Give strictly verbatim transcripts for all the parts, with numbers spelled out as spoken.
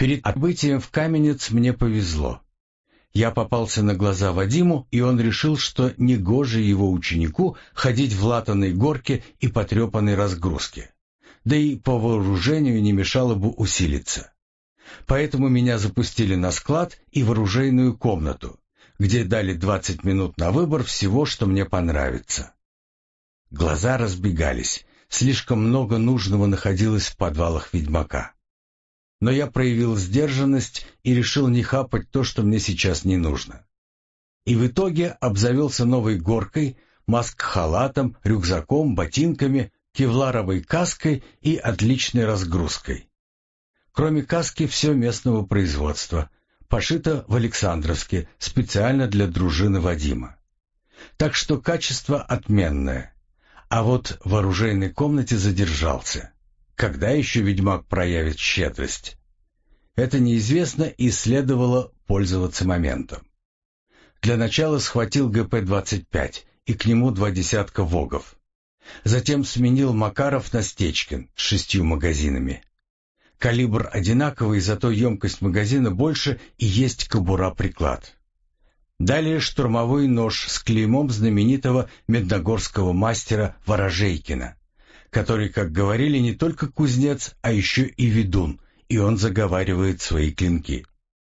Перед отбытием в Каменец мне повезло. Я попался на глаза Вадиму, и он решил, что негоже его ученику ходить в латаной горке и потрепанной разгрузке. Да и по вооружению не мешало бы усилиться. Поэтому меня запустили на склад и в оружейную комнату, где дали двадцать минут на выбор всего, что мне понравится. Глаза разбегались, слишком много нужного находилось в подвалах ведьмака. Но я проявил сдержанность и решил не хапать то, что мне сейчас не нужно. И в итоге обзавелся новой горкой, маск-халатом, рюкзаком, ботинками, кевларовой каской и отличной разгрузкой. Кроме каски, все местного производства, пошито в Александровске специально для дружины Вадима. Так что качество отменное. А вот в оружейной комнате задержался. Когда еще ведьмак проявит щедрость? Это неизвестно, и следовало пользоваться моментом. Для начала схватил гэ пэ двадцать пять и к нему два десятка вогов. Затем сменил Макаров на Стечкин с шестью магазинами. Калибр одинаковый, зато емкость магазина больше и есть кобура-приклад. Далее штурмовой нож с клеймом знаменитого медногорского мастера Ворожейкина, который, как говорили, не только кузнец, а еще и ведун, и он заговаривает свои клинки.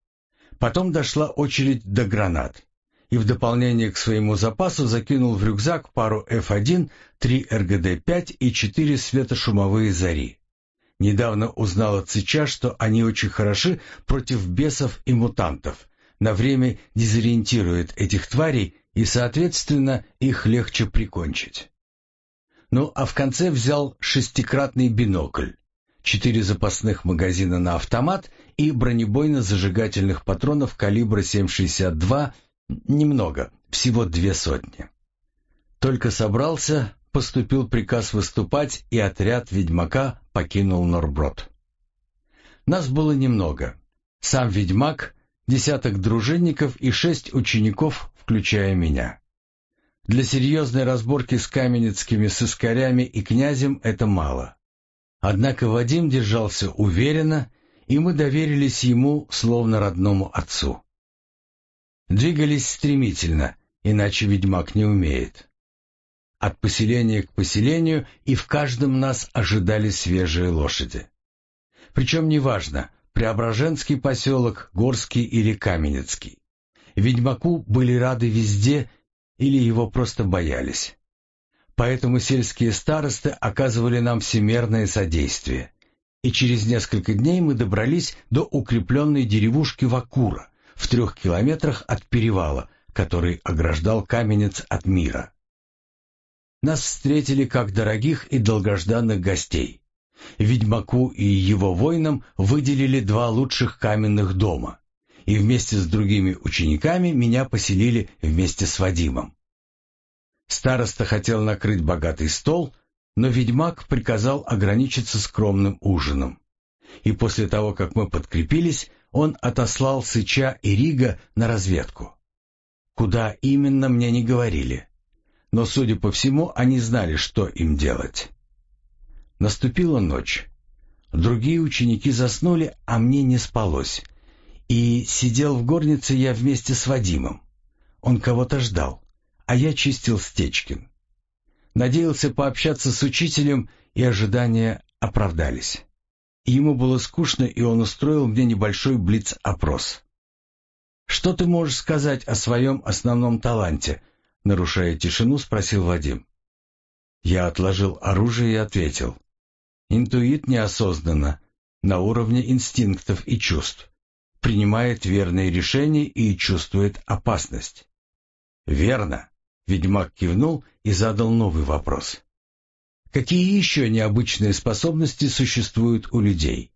Потом дошла очередь до гранат, и в дополнение к своему запасу закинул в рюкзак пару эф один, три эр гэ дэ пять и четыре светошумовые зари. Недавно узнал от Сыча, что они очень хороши против бесов и мутантов, на время дезориентируют этих тварей, и, соответственно, их легче прикончить. Ну, а в конце взял шестикратный бинокль, четыре запасных магазина на автомат и бронебойно-зажигательных патронов калибра семь шестьдесят два, немного, всего две сотни. Только собрался, поступил приказ выступать, и отряд ведьмака покинул Норброд. Нас было немного. Сам ведьмак, десяток дружинников и шесть учеников, включая меня. Для серьезной разборки с каменецкими сыскарями и князем это мало. Однако Вадим держался уверенно, и мы доверились ему, словно родному отцу. Двигались стремительно, иначе ведьмак не умеет. От поселения к поселению, и в каждом нас ожидали свежие лошади. Причем неважно, Преображенский поселок, Горский или Каменецкий. Ведьмаку были рады везде или его просто боялись. Поэтому сельские старосты оказывали нам всемерное содействие. И через несколько дней мы добрались до укрепленной деревушки Вакура в трех километрах от перевала, который ограждал Каменец от мира. Нас встретили как дорогих и долгожданных гостей. Ведьмаку и его воинам выделили два лучших каменных дома, и вместе с другими учениками меня поселили вместе с Вадимом. Староста хотел накрыть богатый стол, но ведьмак приказал ограничиться скромным ужином. И после того, как мы подкрепились, он отослал Сыча и Рига на разведку. Куда именно, мне не говорили. Но, судя по всему, они знали, что им делать. Наступила ночь. Другие ученики заснули, а мне не спалось. И сидел в горнице я вместе с Вадимом. Он кого-то ждал, а я чистил Стечкин. Надеялся пообщаться с учителем, и ожидания оправдались. Ему было скучно, и он устроил мне небольшой блиц-опрос. «Что ты можешь сказать о своем основном таланте?» Нарушая тишину, спросил Вадим. Я отложил оружие и ответил. Интуит неосознанно, на уровне инстинктов и чувств. Принимает верные решения и чувствует опасность. «Верно», — ведьмак кивнул и задал новый вопрос. «Какие еще необычные способности существуют у людей?»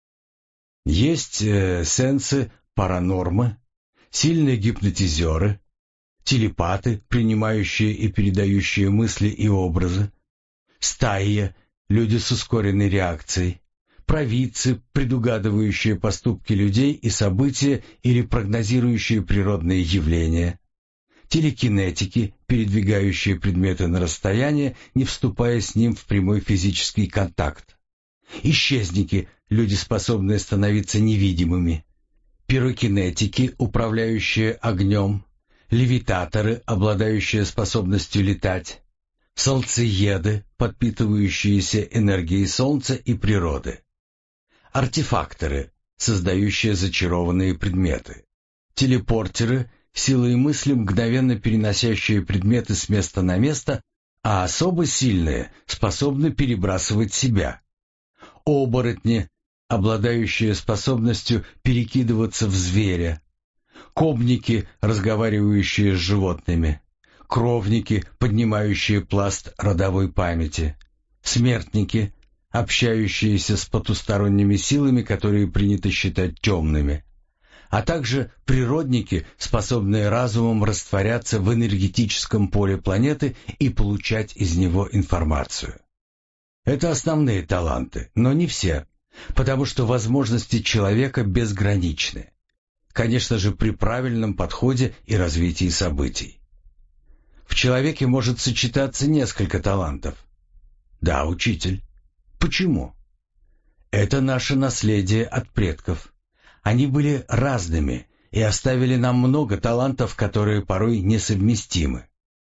«Есть э, сенсы, паранормы, сильные гипнотизеры, телепаты, принимающие и передающие мысли и образы, стаи, люди с ускоренной реакцией, провидцы, предугадывающие поступки людей и события или прогнозирующие природные явления, телекинетики, передвигающие предметы на расстояние, не вступая с ним в прямой физический контакт, исчезники, люди, способные становиться невидимыми, пирокинетики, управляющие огнем, левитаторы, обладающие способностью летать, солнцееды, подпитывающиеся энергией солнца и природы, артефакторы, создающие зачарованные предметы, телепортеры, силой мысли мгновенно переносящие предметы с места на место, а особо сильные способны перебрасывать себя, оборотни, обладающие способностью перекидываться в зверя, кобники, разговаривающие с животными, кровники, поднимающие пласт родовой памяти, смертники, общающиеся с потусторонними силами, которые принято считать темными, а также природники, способные разумом растворяться в энергетическом поле планеты и получать из него информацию. Это основные таланты, но не все, потому что возможности человека безграничны. Конечно же, при правильном подходе и развитии событий. В человеке может сочетаться несколько талантов. Да, учитель. Почему? Это наше наследие от предков. Они были разными и оставили нам много талантов, которые порой несовместимы.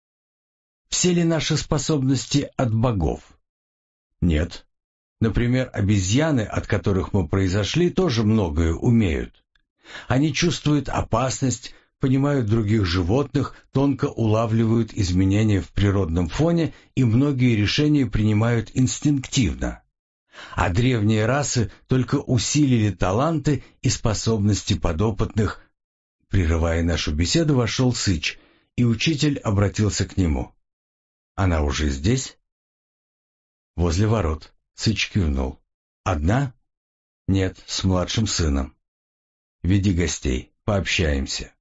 Все ли наши способности от богов? Нет. Например, обезьяны, от которых мы произошли, тоже многое умеют. Они чувствуют опасность, понимают других животных, тонко улавливают изменения в природном фоне и многие решения принимают инстинктивно. А древние расы только усилили таланты и способности подопытных. Прерывая нашу беседу, вошел Сыч, и учитель обратился к нему. «Она уже здесь?» «Возле ворот», — Сыч кивнул. «Одна?» «Нет, с младшим сыном». «Веди гостей, пообщаемся».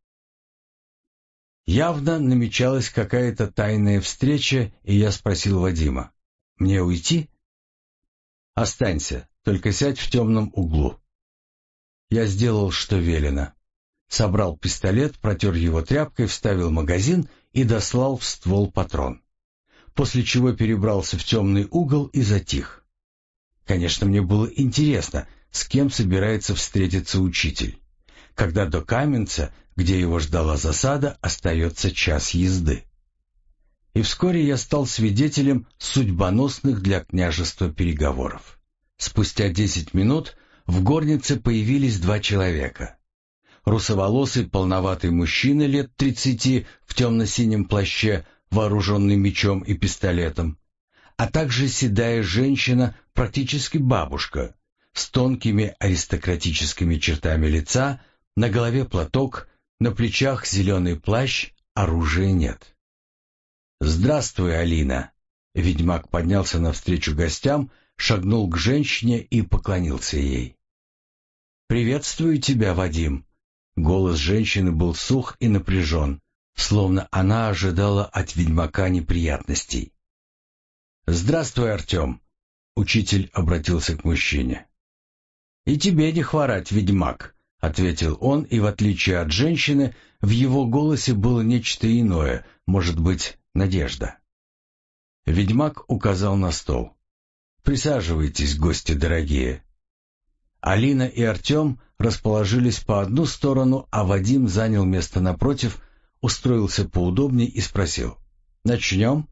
Явно намечалась какая-то тайная встреча, и я спросил Вадима: «Мне уйти?» «Останься, только сядь в темном углу». Я сделал, что велено. Собрал пистолет, протер его тряпкой, вставил магазин и дослал в ствол патрон. После чего перебрался в темный угол и затих. Конечно, мне было интересно, с кем собирается встретиться учитель, когда до Каменца, где его ждала засада, остается час езды. И вскоре я стал свидетелем судьбоносных для княжества переговоров. Спустя десять минут в горнице появились два человека. Русоволосый полноватый мужчина лет тридцати в темно-синем плаще, вооруженный мечом и пистолетом, а также седая женщина, практически бабушка, с тонкими аристократическими чертами лица, на голове платок, на плечах зеленый плащ, оружия нет. «Здравствуй, Алина!» Ведьмак поднялся навстречу гостям, шагнул к женщине и поклонился ей. «Приветствую тебя, Вадим!» Голос женщины был сух и напряжен, словно она ожидала от ведьмака неприятностей. «Здравствуй, Артем!» Учитель обратился к мужчине. «И тебе не хворать, ведьмак!» — ответил он, и в отличие от женщины, в его голосе было нечто иное, может быть, надежда. Ведьмак указал на стол. «Присаживайтесь, гости дорогие». Алина и Артем расположились по одну сторону, а Вадим занял место напротив, устроился поудобнее и спросил: «Начнем?»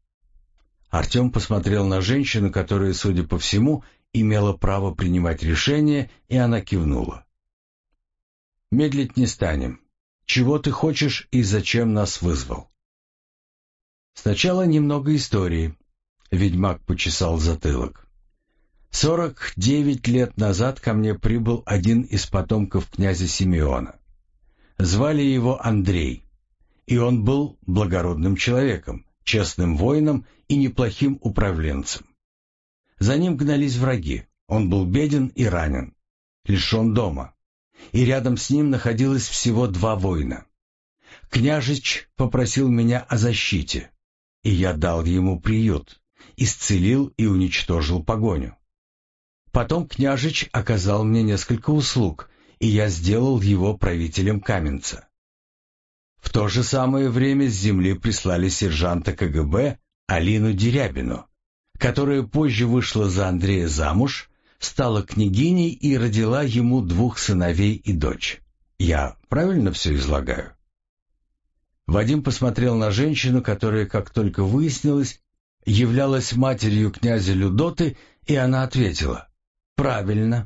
Артем посмотрел на женщину, которая, судя по всему, имела право принимать решения, и она кивнула. «Медлить не станем. Чего ты хочешь и зачем нас вызвал?» «Сначала немного истории», — ведьмак почесал затылок. «Сорок девять лет назад ко мне прибыл один из потомков князя Симеона. Звали его Андрей, и он был благородным человеком, честным воином и неплохим управленцем. За ним гнались враги, он был беден и ранен, лишен дома, и рядом с ним находилось всего два воина. Княжич попросил меня о защите, и я дал ему приют, исцелил и уничтожил погоню. Потом княжич оказал мне несколько услуг, и я сделал его правителем Каменца. В то же самое время с земли прислали сержанта ка гэ бэ Алину Дерябину, которая позже вышла за Андрея замуж, стала княгиней и родила ему двух сыновей и дочь. Я правильно все излагаю?» Вадим посмотрел на женщину, которая, как только выяснилось, являлась матерью князя Людоты, и она ответила: «Правильно».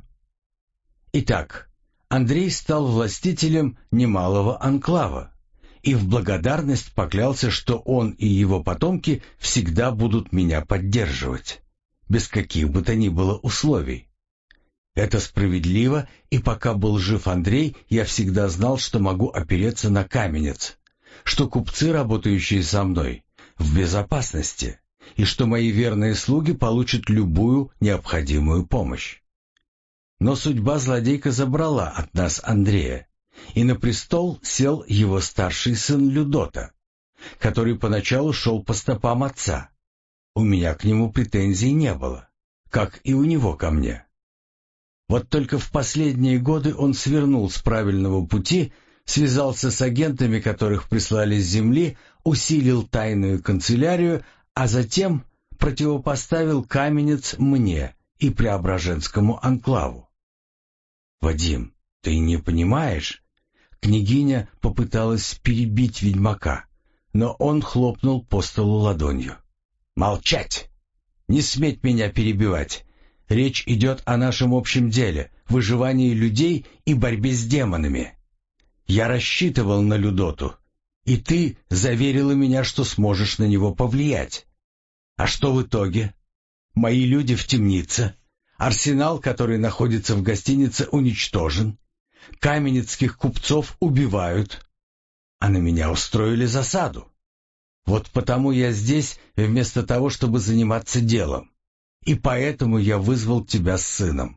Итак, Андрей стал властителем немалого анклава и в благодарность поклялся, что он и его потомки всегда будут меня поддерживать, без каких бы то ни было условий. Это справедливо, и пока был жив Андрей, я всегда знал, что могу опереться на каменец, что купцы, работающие со мной, в безопасности, и что мои верные слуги получат любую необходимую помощь. Но судьба злодейка забрала от нас Андрея, и на престол сел его старший сын Людота, который поначалу шел по стопам отца. У меня к нему претензий не было, как и у него ко мне. Вот только в последние годы он свернул с правильного пути, связался с агентами, которых прислали с земли, усилил тайную канцелярию, а затем противопоставил каменец мне и Преображенскому анклаву. «Вадим, ты не понимаешь?» Княгиня попыталась перебить ведьмака, но он хлопнул по столу ладонью. «Молчать! Не сметь меня перебивать! Речь идет о нашем общем деле, выживании людей и борьбе с демонами. Я рассчитывал на Людоту, и ты заверила меня, что сможешь на него повлиять. А что в итоге? Мои люди в темнице, арсенал, который находится в гостинице, уничтожен, каменецких купцов убивают, а на меня устроили засаду. Вот потому я здесь, вместо того, чтобы заниматься делом, и поэтому я вызвал тебя с сыном».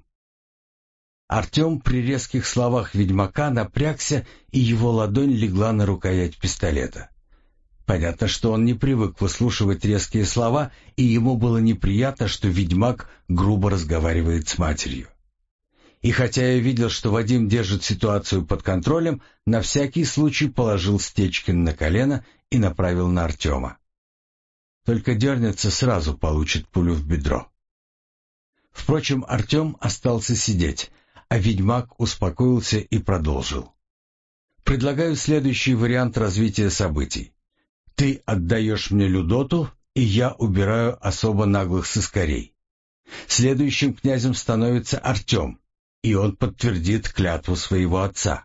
Артем при резких словах ведьмака напрягся, и его ладонь легла на рукоять пистолета. Понятно, что он не привык выслушивать резкие слова, и ему было неприятно, что ведьмак грубо разговаривает с матерью. И хотя я видел, что Вадим держит ситуацию под контролем, на всякий случай положил Стечкин на колено и направил на Артема. Только дернется, сразу получит пулю в бедро. Впрочем, Артем остался сидеть, а ведьмак успокоился и продолжил. «Предлагаю следующий вариант развития событий. Ты отдаешь мне Людоту, и я убираю особо наглых сыскарей. Следующим князем становится Артем, и он подтвердит клятву своего отца».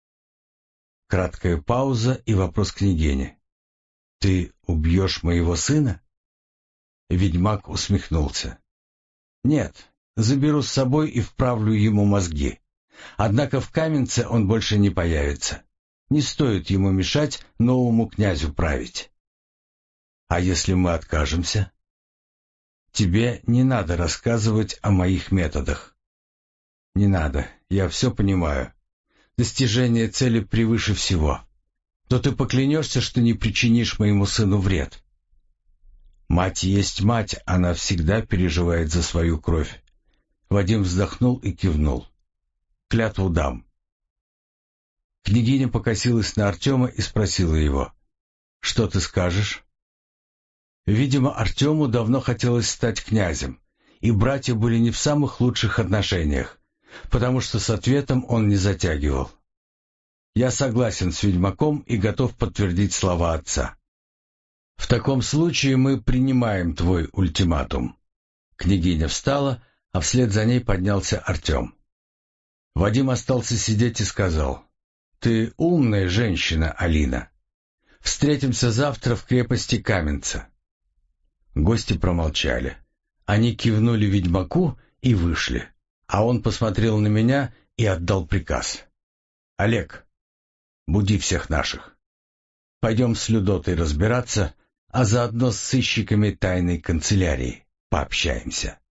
Краткая пауза и вопрос княгини. «Ты убьешь моего сына?» Ведьмак усмехнулся. «Нет, заберу с собой и вправлю ему мозги. Однако в Каменце он больше не появится. Не стоит ему мешать новому князю править». «А если мы откажемся?» «Тебе не надо рассказывать о моих методах». «Не надо, я все понимаю. Достижение цели превыше всего. То ты поклянешься, что не причинишь моему сыну вред?» «Мать есть мать, она всегда переживает за свою кровь». Вадим вздохнул и кивнул. «Клятву дам». Княгиня покосилась на Артема и спросила его: «Что ты скажешь?» Видимо, Артему давно хотелось стать князем, и братья были не в самых лучших отношениях, потому что с ответом он не затягивал. «Я согласен с ведьмаком и готов подтвердить слова отца». «В таком случае мы принимаем твой ультиматум». Княгиня встала, а вслед за ней поднялся Артем. Вадим остался сидеть и сказал: «Ты умная женщина, Алина. Встретимся завтра в крепости Каменца». Гости промолчали. Они кивнули ведьмаку и вышли, а он посмотрел на меня и отдал приказ: «Олег, буди всех наших. Пойдем с Людотой разбираться, а заодно с сыщиками тайной канцелярии пообщаемся».